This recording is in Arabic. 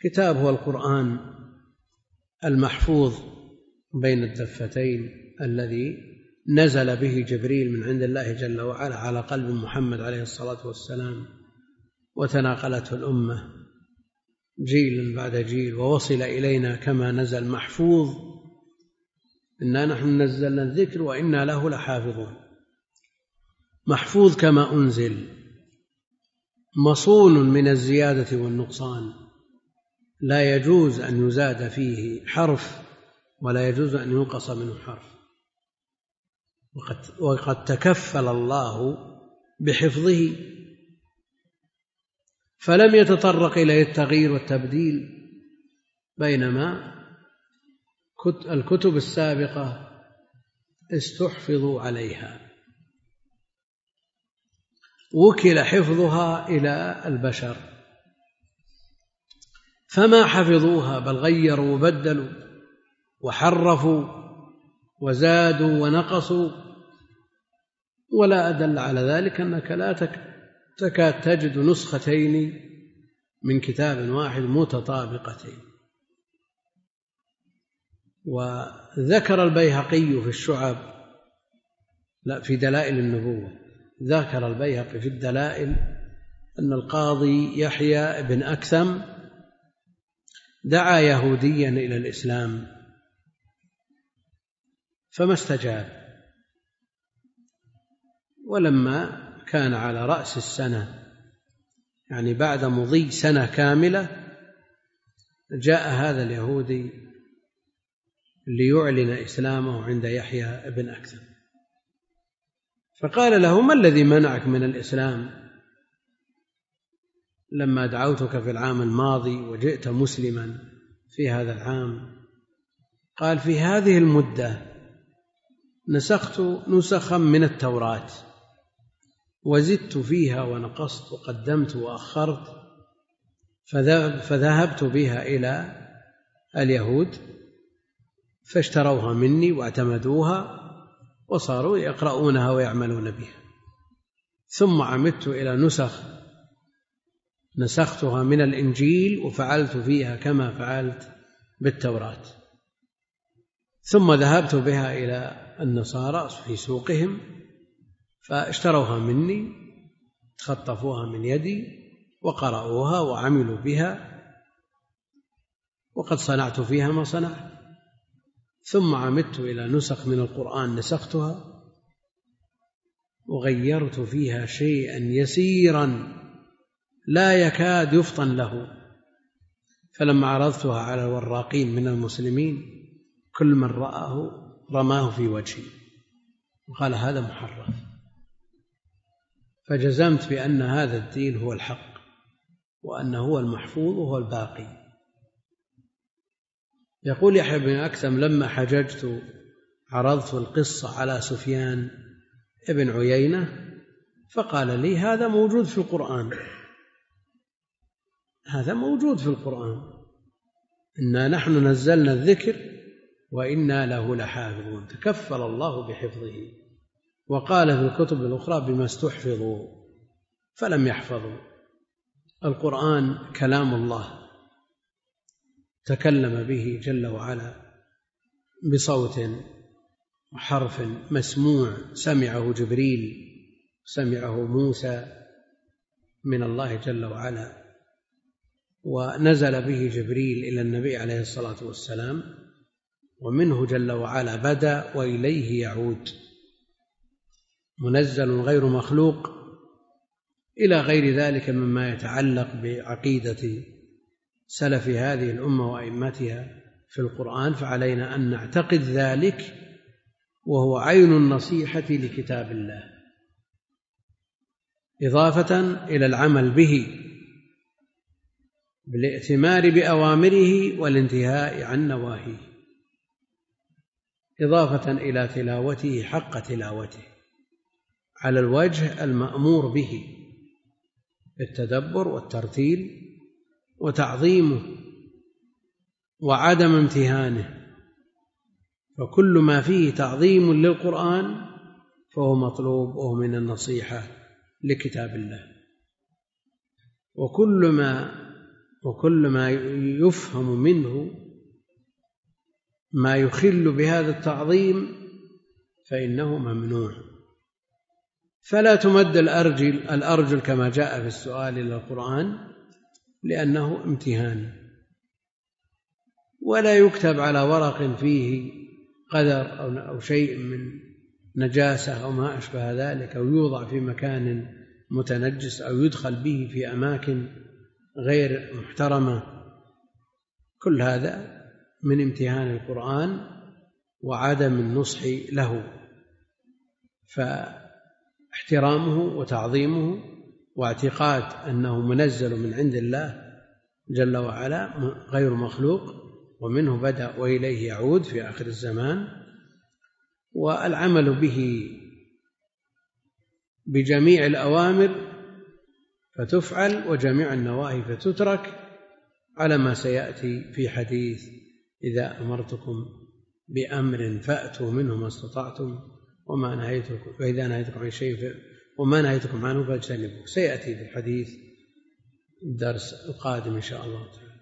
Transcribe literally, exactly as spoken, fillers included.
كتاب هو القرآن المحفوظ بين الدفتين الذي نزل به جبريل من عند الله جل وعلا على قلب محمد عليه الصلاة والسلام، وتناقلته الأمة جيل بعد جيل، ووصل إلينا كما نزل محفوظ. إنا نحن نزلنا الذكر وإنا له لحافظون. محفوظ كما أنزل، مصون من الزيادة والنقصان، لا يجوز أن يزاد فيه حرف ولا يجوز أن ينقص منه حرف. وقد, وقد تكفل الله بحفظه، فلم يتطرق إلى التغيير والتبديل، بينما الكتب السابقة استحفظوا عليها، وكل حفظها إلى البشر فما حفظوها، بل غيروا وبدلوا وحرفوا وزادوا ونقصوا. ولا أدل على ذلك أنك لا تكاد تجد نسختين من كتاب واحد متطابقتين. وذكر البيهقي في الشعب لا في دلائل النبوة، ذكر البيهقي في الدلائل أن القاضي يحيى بن أكثم دعا يهوديا إلى الإسلام فما استجاب، ولما كان على رأس السنة، يعني بعد مضي سنة كاملة، جاء هذا اليهودي ليعلن إسلامه عند يحيى بن أكثم، فقال له: ما الذي منعك من الإسلام لما دعوتك في العام الماضي وجئت مسلما في هذا العام؟ قال: في هذه المدة نسخت نسخا من التوراة وزدت فيها ونقصت وقدمت وأخرت، فذهبت بها إلى اليهود فاشتروها مني واعتمدوها وصاروا يقرؤونها ويعملون بها، ثم عمدت إلى نسخ نسختها من الإنجيل وفعلت فيها كما فعلت بالتوراة، ثم ذهبت بها إلى النصارى في سوقهم فاشتروها مني، تخطفوها من يدي وقرأوها وعملوا بها، وقد صنعت فيها ما صنعت. ثم عمدت إلى نسخ من القرآن نسختها وغيرت فيها شيئا يسيرا لا يكاد يفطن له، فلما عرضتها على الوراقين من المسلمين كل من رآه رماه في وجهي وقال: هذا محرف. فجزمت بأن هذا الدين هو الحق، وأنه هو المحفوظ وهو الباقي. يقول يحيى بن أكثم: لما حججت عرضت القصة على سفيان ابن عيينة فقال لي: هذا موجود في القرآن، هذا موجود في القرآن، إنا نحن نزلنا الذكر وإنا له لحافظون. تكفل الله بحفظه، وقال في الكتب الأخرى: بما استحفظوا، فلم يحفظوا. القرآن كلام الله تكلم به جل وعلا بصوت وحرف مسموع، سمعه جبريل، سمعه موسى من الله جل وعلا، ونزل به جبريل إلى النبي عليه الصلاة والسلام، ومنه جل وعلا بدأ وإليه يعود، منزل غير مخلوق، إلى غير ذلك مما يتعلق بعقيدة سلف هذه الأمة وأئمتها في القرآن، فعلينا أن نعتقد ذلك، وهو عين النصيحة لكتاب الله، إضافة إلى العمل به بالائتمار بأوامره والانتهاء عن نواهيه، إضافة إلى تلاوته حق تلاوته على الوجه المأمور به بالتدبر والترتيل وتعظيمه وعدم امتهانه. فكل ما فيه تعظيم للقرآن فهو مطلوب، وهو من النصيحة لكتاب الله. وكل ما وكل ما يفهم منه ما يخل بهذا التعظيم فإنه ممنوع. فلا تمد الأرجل, الأرجل كما جاء في السؤال إلى القرآن لأنه امتهان، ولا يكتب على ورق فيه قدر أو شيء من نجاسة أو ما أشبه ذلك، أو يوضع في مكان متنجس، أو يدخل به في أماكن غير محترمة. كل هذا من امتهان القرآن وعدم النصح له. فاحترامه وتعظيمه واعتقاد أنه منزل من عند الله جل وعلا غير مخلوق ومنه بدأ وإليه يعود في آخر الزمان، والعمل به بجميع الأوامر فتفعل وجميع النواهي فتترك، على ما سيأتي في حديث: إذا أمرتكم بأمر فأتوا منه ما استطعتم وما نهيتكم وإذا نهيتكم عن شيء وما نهيتكم عنه فاجتنبوه. سيأتي في الحديث الدرس القادم إن شاء الله تعالى.